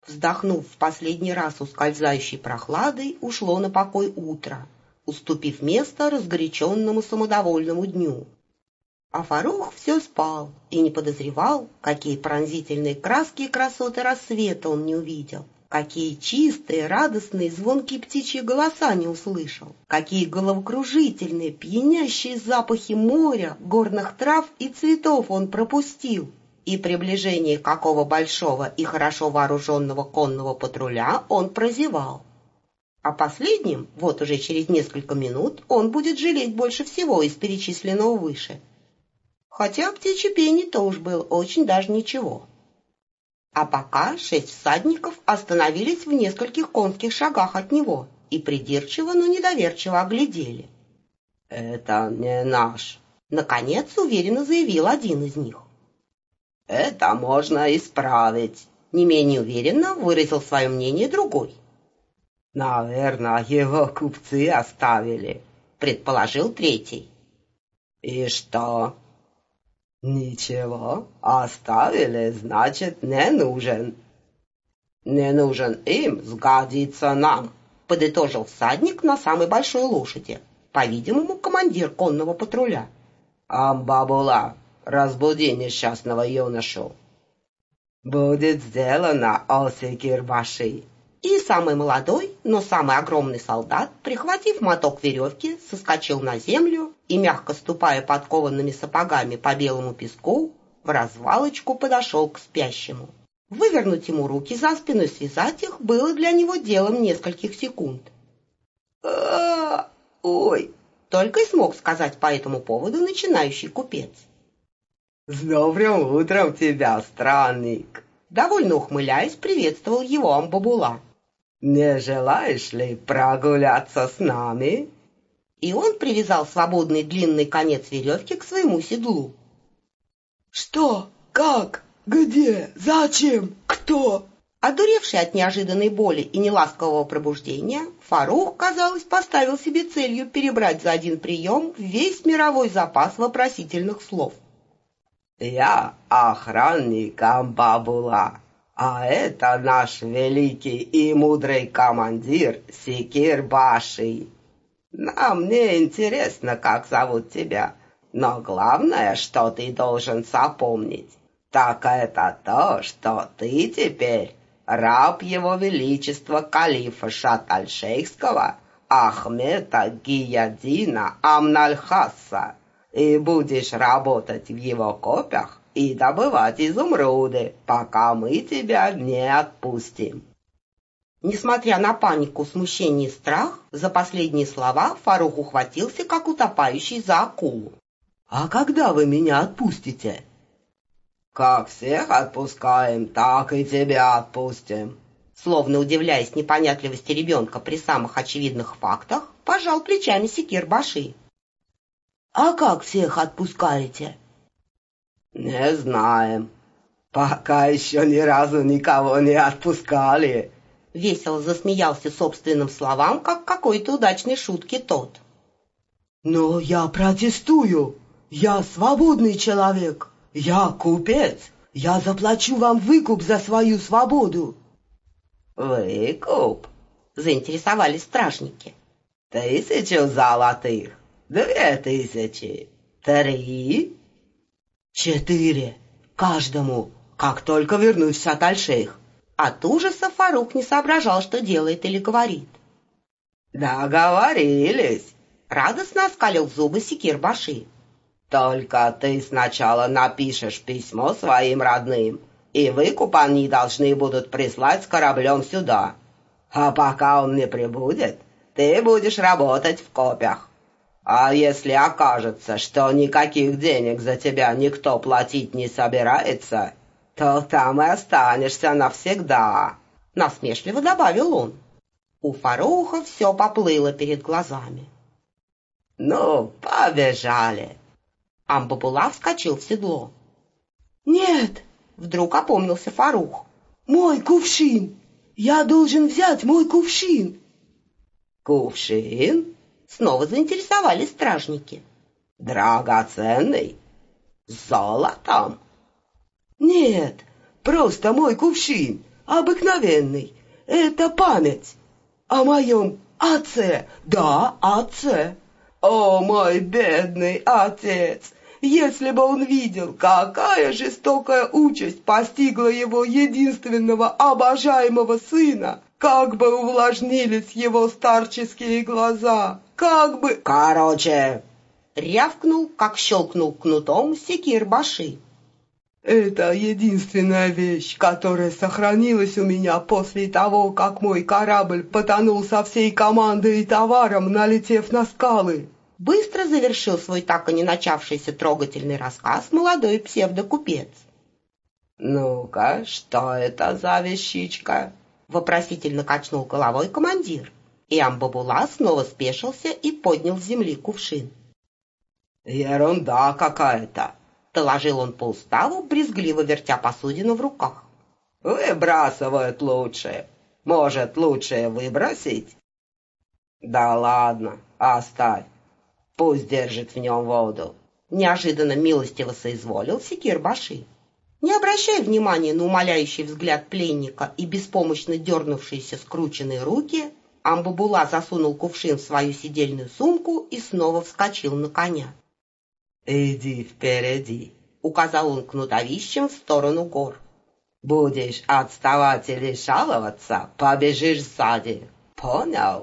Вздохнув в последний раз ускользающей прохладой, ушло на покой утро, уступив место разгоряченному самодовольному дню. А Фарух все спал и не подозревал, какие пронзительные краски и красоты рассвета он не увидел, какие чистые, радостные, звонкие птичьи голоса не услышал, какие головокружительные, пьянящие запахи моря, горных трав и цветов он пропустил. И приближение какого большого и хорошо вооруженного конного патруля он прозевал. О последнем, вот уже через несколько минут, он будет жалеть больше всего из перечисленного выше. Хотя птичье пение тоже было очень даже ничего. А пока 6 всадников остановились в нескольких конских шагах от него и придирчиво, но недоверчиво оглядели. «Это не наш», — наконец уверенно заявил один из них. «Это можно исправить», — не менее уверенно выразил свое мнение другой. «Наверное, его купцы оставили», — предположил третий. «И что?» «Ничего, оставили, значит, не нужен. Не нужен им, сгодится нам», — подытожил всадник на самой большой лошади, по-видимому, командир конного патруля. «Амбабула, разбуди несчастного юношу». «Будет сделано, о Секир-баши». И самый молодой, но самый огромный солдат, прихватив моток веревки, соскочил на землю и, мягко ступая подкованными сапогами по белому песку, в развалочку подошел к спящему. Вывернуть ему руки за спину и связать их было для него делом нескольких секунд. «Ой!» — только и смог сказать по этому поводу начинающий купец. «С добрым утром тебя, странник!» Довольно ухмыляясь, приветствовал его Амбабула. «Не желаешь ли прогуляться с нами?» И он привязал свободный длинный конец веревки к своему седлу. «Что? Как? Где? Зачем? Кто?» Одуревший от неожиданной боли и неласкового пробуждения, Фарух, казалось, поставил себе целью перебрать за один прием весь мировой запас вопросительных слов. «Я охранник Амбабула, а это наш великий и мудрый командир Секир-баши. Нам не интересно, как зовут тебя, но главное, что ты должен запомнить, так это то, что ты теперь раб его величества калифа Шат-аль-Шейхского Ахмета Гияддина Амнальхаса, и будешь работать в его копях и добывать изумруды, пока мы тебя не отпустим». Несмотря на панику, смущение и страх, за последние слова Фарух ухватился, как утопающий, за акулу. «А когда вы меня отпустите?» «Как всех отпускаем, так и тебя отпустим». Словно удивляясь непонятливости ребенка при самых очевидных фактах, пожал плечами Секир-баши. «А как всех отпускаете?» «Не знаем. Пока еще ни разу никого не отпускали». Весело засмеялся собственным словам, как какой-то удачной шутки тот. «Но я протестую. Я свободный человек. Я купец. Я заплачу вам выкуп за свою свободу». «Выкуп?» — заинтересовались стражники. 1000 золотых, 2000, 3? 4 каждому, как только вернусь в Шат-аль-Шейх. От ужаса Фарух не соображал, что делает или говорит. «Договорились!» — радостно оскалил зубы Секир-баши. «Только ты сначала напишешь письмо своим родным, и выкуп они должны будут прислать с кораблем сюда. А пока он не прибудет, ты будешь работать в копях. А если окажется, что никаких денег за тебя никто платить не собирается, то там и останешься навсегда», — насмешливо добавил он. У Фаруха все поплыло перед глазами. «Ну, побежали!» Амбабула вскочил в седло. «Нет!» — вдруг опомнился Фарух. «Мой кувшин! Я должен взять мой кувшин!» «Кувшин?» — снова заинтересовались стражники. «Драгоценный? С золотом?» «Нет, просто мой кувшин. обыкновенный. Это память о моем отце. Да, отце. О, мой бедный отец! Если бы он видел, какая жестокая участь постигла его единственного обожаемого сына, как бы увлажнились его старческие глаза, как бы... Короче, рявкнул, как щелкнул кнутом Секир-баши. Это единственная вещь, которая сохранилась у меня после того, как мой корабль потонул со всей командой и товаром, налетев на скалы. Быстро завершил свой так и не начавшийся трогательный рассказ молодой псевдокупец. ну-ка, что это за вещичка? Вопросительно качнул головой командир, и Амбабула снова спешился и поднял с земли кувшин. Ерунда какая-то, Доложил он по уставу, брезгливо вертя посудину в руках. Выбрасывают лучше. Может, лучше выбросить? Да ладно, оставь. Пусть держит в нем воду. Неожиданно милостиво соизволил Секир-баши. Не обращая внимания на умоляющий взгляд пленника и беспомощно дернувшиеся скрученные руки, Амбабула засунул кувшин в свою сидельную сумку и снова вскочил на коня. «Иди впереди», — указал он кнутовищем в сторону гор. «Будешь отставать или жаловаться, побежишь сзади. Понял?»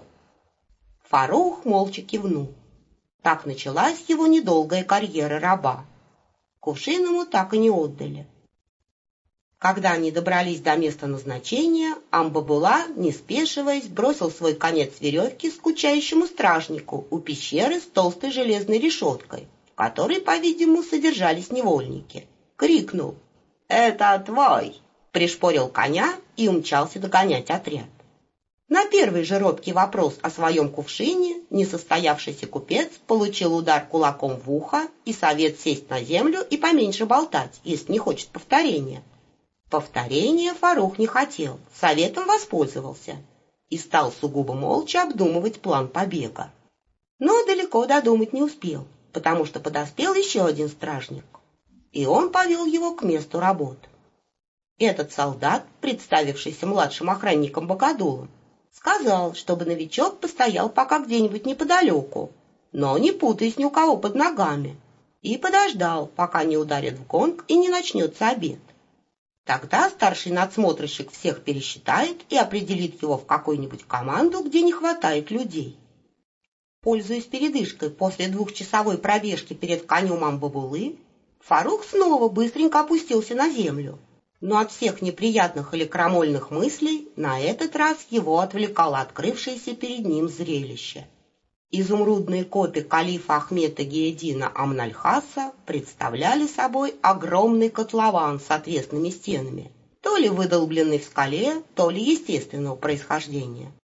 Фарух молча кивнул. Так началась его недолгая карьера раба. Кувшин ему так и не отдали. Когда они добрались до места назначения, Амбабула, не спешиваясь, бросил свой конец веревки скучающему стражнику у пещеры с толстой железной решеткой, в которой, по-видимому, содержались невольники. Крикнул: «Это твой!» Пришпорил коня и умчался догонять отряд. На первый же робкий вопрос о своем кувшине несостоявшийся купец получил удар кулаком в ухо и совет сесть на землю и поменьше болтать, если не хочет повторения. Повторения Фарух не хотел, советом воспользовался и стал сугубо молча обдумывать план побега. Но далеко додумать не успел, потому что подоспел еще один стражник, и он повел его к месту работ. Этот солдат, представившийся младшим охранником Богодулом, сказал, чтобы новичок постоял пока где-нибудь неподалеку, но не путаясь ни у кого под ногами, и подождал, пока не ударит в гонг и не начнется обед. Тогда старший надсмотрщик всех пересчитает и определит его в какую-нибудь команду, где не хватает людей. Пользуясь передышкой после 2-часовой пробежки перед конем Амбабулы, Фарух снова быстренько опустился на землю. Но от всех неприятных или крамольных мыслей на этот раз его отвлекало открывшееся перед ним зрелище. Изумрудные копи калифа Ахмета Гиедина Амнальхаса представляли собой огромный котлован с отвесными стенами, то ли выдолбленный в скале, то ли естественного происхождения.